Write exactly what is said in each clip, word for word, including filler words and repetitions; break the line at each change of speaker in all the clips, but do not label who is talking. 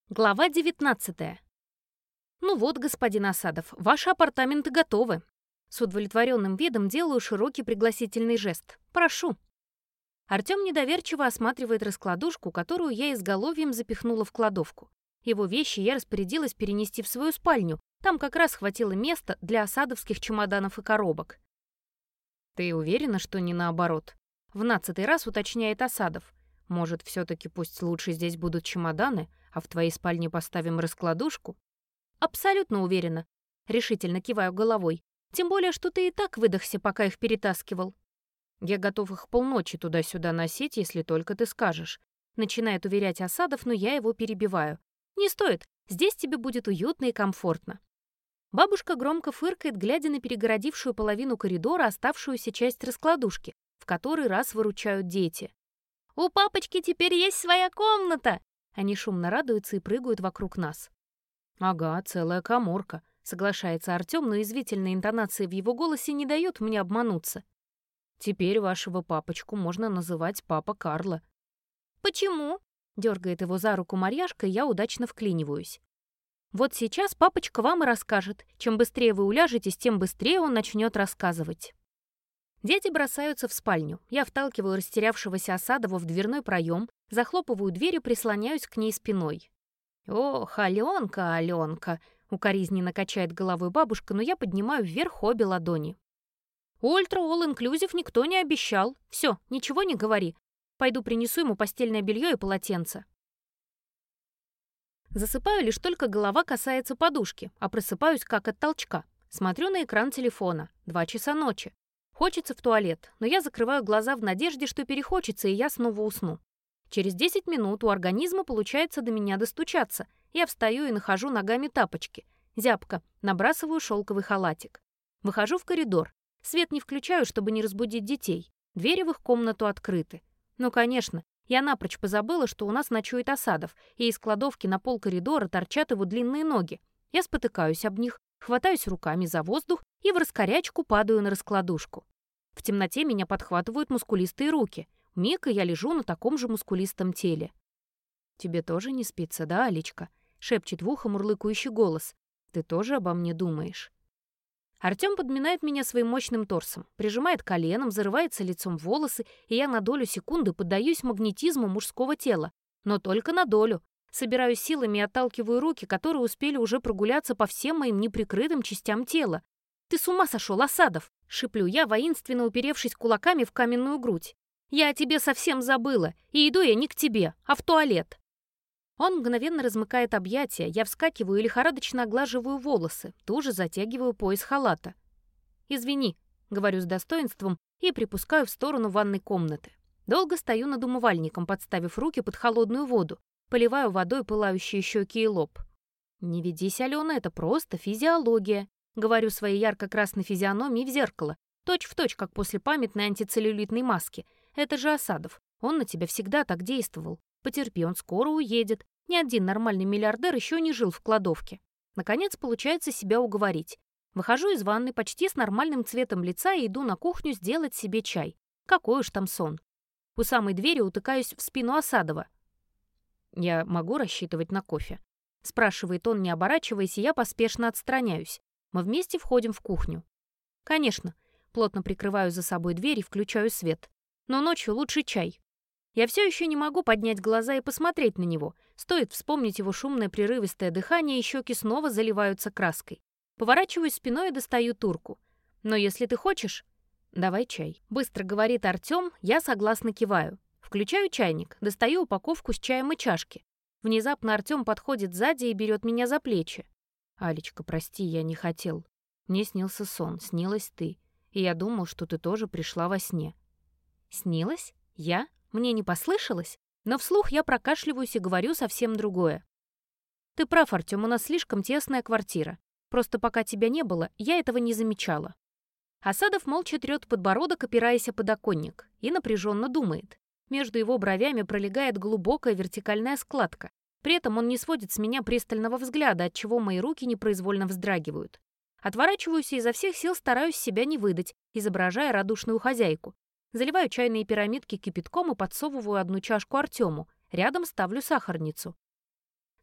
Глава девятнадцатая. «Ну вот, господин Асадов, ваши апартаменты готовы». С удовлетворенным видом делаю широкий пригласительный жест. «Прошу». Артем недоверчиво осматривает раскладушку, которую я изголовьем запихнула в кладовку. Его вещи я распорядилась перенести в свою спальню. Там как раз хватило места для асадовских чемоданов и коробок. «Ты уверена, что не наоборот?» В нацатый раз уточняет Асадов. «Может, все-таки пусть лучше здесь будут чемоданы, а в твоей спальне поставим раскладушку?» «Абсолютно уверена», — решительно киваю головой. «Тем более, что ты и так выдохся, пока их перетаскивал». «Я готов их полночи туда-сюда носить, если только ты скажешь», — начинает уверять Асадов, но я его перебиваю. «Не стоит, здесь тебе будет уютно и комфортно». Бабушка громко фыркает, глядя на перегородившую половину коридора оставшуюся часть раскладушки, в который раз выручают дети. «У папочки теперь есть своя комната!» Они шумно радуются и прыгают вокруг нас. «Ага, целая каморка», — соглашается Артем, но язвительные интонации в его голосе не дают мне обмануться. «Теперь вашего папочку можно называть папа Карло». «Почему?» — дергает его за руку Марьяшка, и я удачно вклиниваюсь. «Вот сейчас папочка вам и расскажет. Чем быстрее вы уляжетесь, тем быстрее он начнет рассказывать». Дети бросаются в спальню. Я вталкиваю растерявшегося Асадова в дверной проем, захлопываю дверь и прислоняюсь к ней спиной. «Ох, Аленка, Аленка!» — укоризненно качает головой бабушка, но я поднимаю вверх обе ладони. «Ультра All Inclusive никто не обещал. Все, ничего не говори. Пойду принесу ему постельное белье и полотенце». Засыпаю, лишь только голова касается подушки, а просыпаюсь как от толчка. Смотрю на экран телефона. Два часа ночи. Хочется в туалет, но я закрываю глаза в надежде, что перехочется, и я снова усну. Через десять минут у организма получается до меня достучаться. Я встаю и нахожу ногами тапочки. Зябко. Набрасываю шелковый халатик. Выхожу в коридор. Свет не включаю, чтобы не разбудить детей. Двери в их комнату открыты. Ну, конечно, я напрочь позабыла, что у нас ночует Асадов, и из кладовки на пол коридора торчат его длинные ноги. Я спотыкаюсь об них, хватаюсь руками за воздух и в раскорячку падаю на раскладушку. В темноте меня подхватывают мускулистые руки. Миг, и я лежу на таком же мускулистом теле. «Тебе тоже не спится, да, Алечка?» — шепчет в ухо мурлыкающий голос. «Ты тоже обо мне думаешь?» Артем подминает меня своим мощным торсом, прижимает коленом, зарывается лицом в волосы, и я на долю секунды поддаюсь магнетизму мужского тела. Но только на долю. Собираюсь силами и отталкиваю руки, которые успели уже прогуляться по всем моим неприкрытым частям тела. «Ты с ума сошел, Асадов!» — шиплю я, воинственно уперевшись кулаками в каменную грудь. «Я о тебе совсем забыла, и иду я не к тебе, а в туалет». Он мгновенно размыкает объятия, я вскакиваю и лихорадочно оглаживаю волосы, тоже затягиваю пояс халата. «Извини», — говорю с достоинством и припускаю в сторону ванной комнаты. Долго стою над умывальником, подставив руки под холодную воду, поливаю водой пылающие щеки и лоб. «Не ведись, Алена, это просто физиология», — говорю своей ярко-красной физиономии в зеркало, точь-в-точь, как после памятной антицеллюлитной маски. «Это же Асадов, он на тебя всегда так действовал. Потерпи, он скоро уедет. Ни один нормальный миллиардер еще не жил в кладовке». Наконец, получается себя уговорить. Выхожу из ванны почти с нормальным цветом лица и иду на кухню сделать себе чай. Какой уж там сон. У самой двери утыкаюсь в спину Асадова. «Я могу рассчитывать на кофе?» — спрашивает он, не оборачиваясь, и я поспешно отстраняюсь. Мы вместе входим в кухню. «Конечно». Плотно прикрываю за собой дверь и включаю свет. «Но ночью лучше чай». Я все еще не могу поднять глаза и посмотреть на него. Стоит вспомнить его шумное прерывистое дыхание, и щеки снова заливаются краской. Поворачиваюсь спиной и достаю турку. «Но если ты хочешь...» «Давай чай», — быстро говорит Артем, я согласно киваю. Включаю чайник, достаю упаковку с чаем и чашки. Внезапно Артем подходит сзади и берет меня за плечи. «Алечка, прости, я не хотел. Мне снился сон, снилась ты. И я думал, что ты тоже пришла во сне». «Снилась? Я? Мне не послышалось?» Но вслух я прокашливаюсь и говорю совсем другое. «Ты прав, Артем, у нас слишком тесная квартира. Просто пока тебя не было, я этого не замечала». Асадов молча трёт подбородок, опираясь о подоконник, и напряженно думает. Между его бровями пролегает глубокая вертикальная складка. При этом он не сводит с меня пристального взгляда, отчего мои руки непроизвольно вздрагивают. Отворачиваюсь и изо всех сил стараюсь себя не выдать, изображая радушную хозяйку. Заливаю чайные пирамидки кипятком и подсовываю одну чашку Артему. Рядом ставлю сахарницу.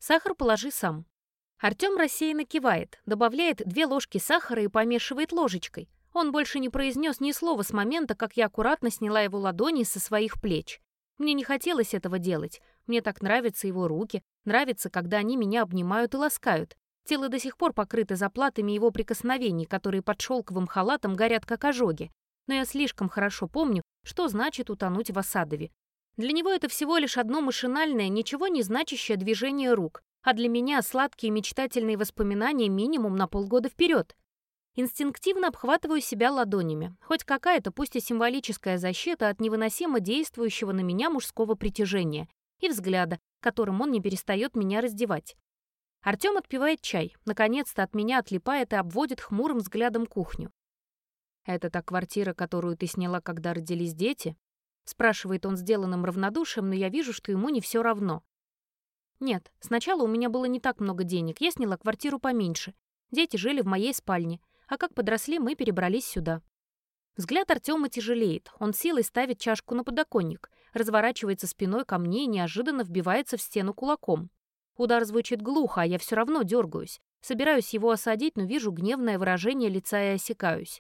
Сахар положи сам». Артем рассеянно кивает, добавляет две ложки сахара и помешивает ложечкой. Он больше не произнес ни слова с момента, как я аккуратно сняла его ладони со своих плеч. Мне не хотелось этого делать. Мне так нравятся его руки, нравится, когда они меня обнимают и ласкают. Тело до сих пор покрыто заплатами его прикосновений, которые под шелковым халатом горят как ожоги. Но я слишком хорошо помню, что значит утонуть в Осадове. Для него это всего лишь одно машинальное, ничего не значащее движение рук, а для меня сладкие мечтательные воспоминания минимум на полгода вперед. Инстинктивно обхватываю себя ладонями, хоть какая-то, пусть и символическая защита от невыносимо действующего на меня мужского притяжения и взгляда, которым он не перестает меня раздевать. Артем отпивает чай, наконец-то от меня отлипает и обводит хмурым взглядом кухню. «Это та квартира, которую ты сняла, когда родились дети?» Спрашивает он сделанным равнодушием, но я вижу, что ему не все равно. «Нет, сначала у меня было не так много денег, я сняла квартиру поменьше. Дети жили в моей спальне, а как подросли, мы перебрались сюда». Взгляд Артема тяжелеет, он силой ставит чашку на подоконник, разворачивается спиной ко мне и неожиданно вбивается в стену кулаком. Удар звучит глухо, а я все равно дергаюсь. Собираюсь его осадить, но вижу гневное выражение лица и осекаюсь.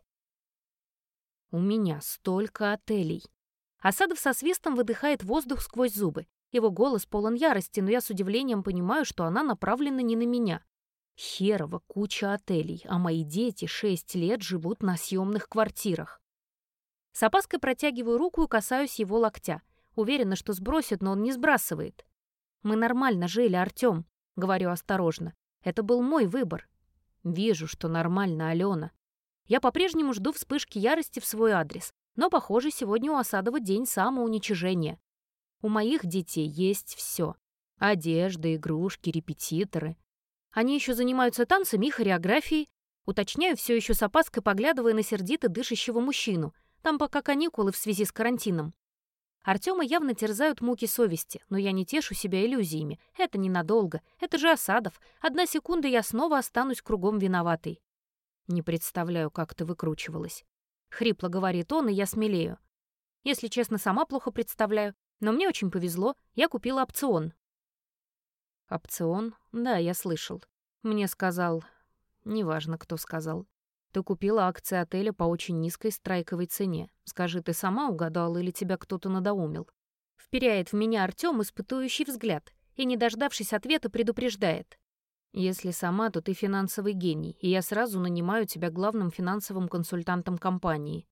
«У меня столько отелей». Осадов со свистом выдыхает воздух сквозь зубы. Его голос полон ярости, но я с удивлением понимаю, что она направлена не на меня. Херова куча отелей, а мои дети шесть лет живут на съемных квартирах. С опаской протягиваю руку и касаюсь его локтя. Уверена, что сбросит, но он не сбрасывает. «Мы нормально жили, Артем», — говорю осторожно. «Это был мой выбор». «Вижу, что нормально, Алена». Я по-прежнему жду вспышки ярости в свой адрес, но, похоже, сегодня у Осадова день самоуничижения. У моих детей есть все. Одежда, игрушки, репетиторы. Они еще занимаются танцами и хореографией. Уточняю, все еще с опаской поглядывая на сердито дышащего мужчину. Там пока каникулы в связи с карантином. Артема явно терзают муки совести, но я не тешу себя иллюзиями. Это ненадолго. Это же Осадов. Одна секунда, я снова останусь кругом виноватой. «Не представляю, как ты выкручивалась». Хрипло говорит он, и я смелею. Если честно, сама плохо представляю. Но мне очень повезло, я купила опцион. Опцион? Да, я слышал. Мне сказал... Неважно, кто сказал. Ты купила акции отеля по очень низкой страйковой цене. Скажи, ты сама угадала или тебя кто-то надоумил? Вперяет в меня Артем испытующий взгляд и, не дождавшись ответа, предупреждает. Если сама, то ты финансовый гений, и я сразу нанимаю тебя главным финансовым консультантом компании.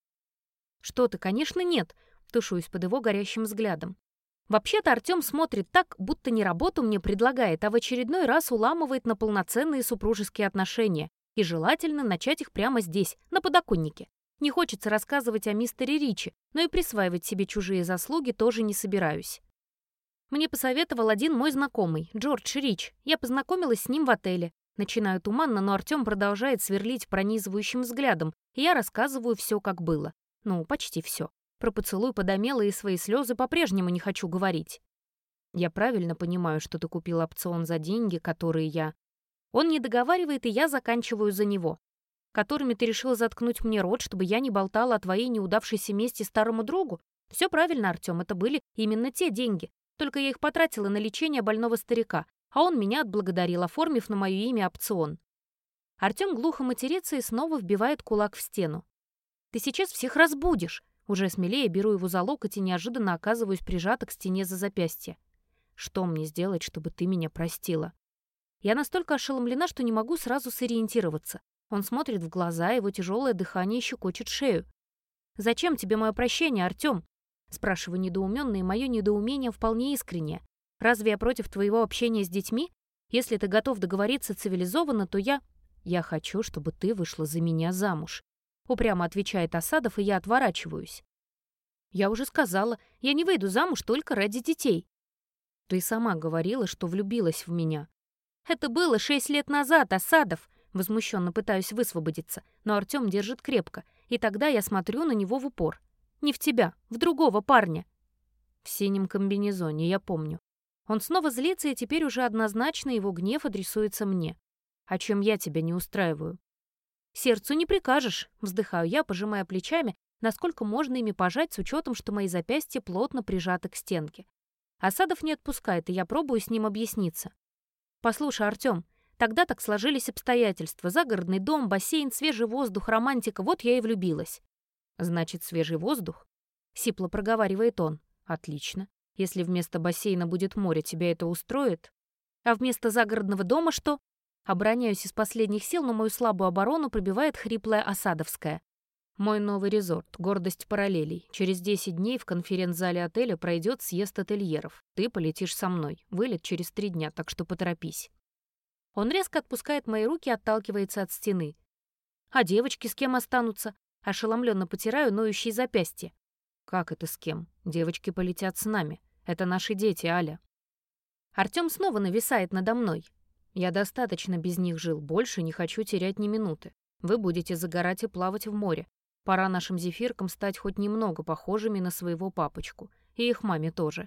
Что ты, конечно, нет, тушуюсь под его горящим взглядом. Вообще-то Артем смотрит так, будто не работу мне предлагает, а в очередной раз уламывает на полноценные супружеские отношения, и желательно начать их прямо здесь, на подоконнике. Не хочется рассказывать о мистере Ричи, но и присваивать себе чужие заслуги тоже не собираюсь. Мне посоветовал один мой знакомый, Джордж Рич. Я познакомилась с ним в отеле. Начинаю туманно, но Артем продолжает сверлить пронизывающим взглядом, и я рассказываю все, как было. Ну, почти все. Про поцелуй подомела и свои слезы по-прежнему не хочу говорить. Я правильно понимаю, что ты купил опцион за деньги, которые я... Он не договаривает, и я заканчиваю за него. Которыми ты решил заткнуть мне рот, чтобы я не болтала о твоей неудавшейся мести старому другу? Все правильно, Артем, это были именно те деньги. Только я их потратила на лечение больного старика, а он меня отблагодарил, оформив на мое имя опцион. Артем глухо матерится и снова вбивает кулак в стену. «Ты сейчас всех разбудишь!» Уже смелее беру его за локоть и неожиданно оказываюсь прижата к стене за запястье. «Что мне сделать, чтобы ты меня простила?» Я настолько ошеломлена, что не могу сразу сориентироваться. Он смотрит в глаза, его тяжелое дыхание щекочет шею. «Зачем тебе мое прощение, Артем?» Спрашиваю недоуменно, и мое недоумение вполне искреннее. «Разве я против твоего общения с детьми? Если ты готов договориться цивилизованно, то я...» «Я хочу, чтобы ты вышла за меня замуж», — упрямо отвечает Осадов, и я отворачиваюсь. «Я уже сказала, я не выйду замуж только ради детей». «Ты сама говорила, что влюбилась в меня». «Это было шесть лет назад, Осадов!» Возмущенно пытаюсь высвободиться, но Артем держит крепко, и тогда я смотрю на него в упор. Не в тебя, в другого парня. В синем комбинезоне, я помню. Он снова злится, и теперь уже однозначно его гнев адресуется мне. О чем я тебя не устраиваю? Сердцу не прикажешь, вздыхаю я, пожимая плечами, насколько можно ими пожать с учетом, что мои запястья плотно прижаты к стенке. Осадов не отпускает, и я пробую с ним объясниться. Послушай, Артем, тогда так сложились обстоятельства. Загородный дом, бассейн, свежий воздух, романтика. Вот я и влюбилась. Значит, свежий воздух? Сипло проговаривает он. Отлично. Если вместо бассейна будет море, тебя это устроит? А вместо загородного дома что? Обороняюсь из последних сил, но мою слабую оборону пробивает хриплая Осадовская. Мой новый резорт, гордость параллелей. Через десять дней в конференц-зале отеля пройдет съезд ательеров. Ты полетишь со мной. Вылет через три дня, так что поторопись. Он резко отпускает мои руки и отталкивается от стены. А девочки с кем останутся? Ошеломленно потираю ноющие запястья. Как это с кем? Девочки полетят с нами. Это наши дети, Аля. Артём снова нависает надо мной. Я достаточно без них жил, больше не хочу терять ни минуты. Вы будете загорать и плавать в море. Пора нашим зефиркам стать хоть немного похожими на своего папочку. И их маме тоже.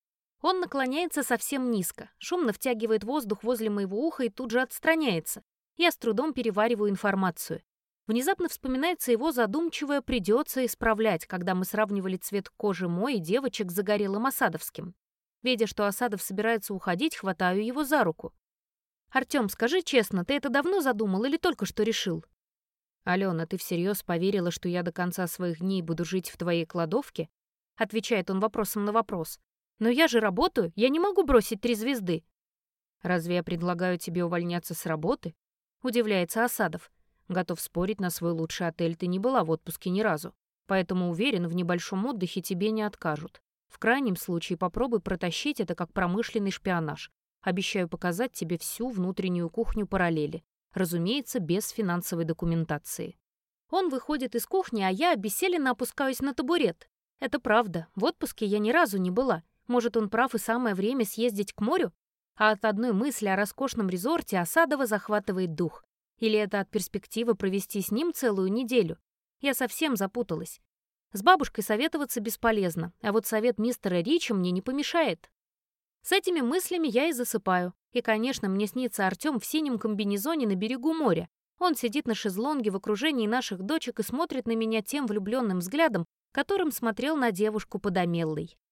Он наклоняется совсем низко, шумно втягивает воздух возле моего уха и тут же отстраняется. Я с трудом перевариваю информацию. Внезапно вспоминается его задумчивое «придется исправлять», когда мы сравнивали цвет кожи мой и девочек с загорелым Осадовским. Видя, что Осадов собирается уходить, хватаю его за руку. «Артём, скажи честно, ты это давно задумал или только что решил?» «Алена, ты всерьез поверила, что я до конца своих дней буду жить в твоей кладовке?» Отвечает он вопросом на вопрос. «Но я же работаю, я не могу бросить три звезды». «Разве я предлагаю тебе увольняться с работы?» Удивляется Осадов. «Готов спорить, на свой лучший отель ты не была в отпуске ни разу, поэтому уверен, в небольшом отдыхе тебе не откажут. В крайнем случае попробуй протащить это как промышленный шпионаж. Обещаю показать тебе всю внутреннюю кухню параллели. Разумеется, без финансовой документации». Он выходит из кухни, а я обессиленно опускаюсь на табурет. Это правда, в отпуске я ни разу не была. Может, он прав и самое время съездить к морю? А от одной мысли о роскошном резорте Осадова захватывает дух. Или это от перспективы провести с ним целую неделю? Я совсем запуталась. С бабушкой советоваться бесполезно, а вот совет мистера Ричи мне не помешает. С этими мыслями я и засыпаю. И, конечно, мне снится Артём в синем комбинезоне на берегу моря. Он сидит на шезлонге в окружении наших дочек и смотрит на меня тем влюбленным взглядом, которым смотрел на девушку под Амеллой.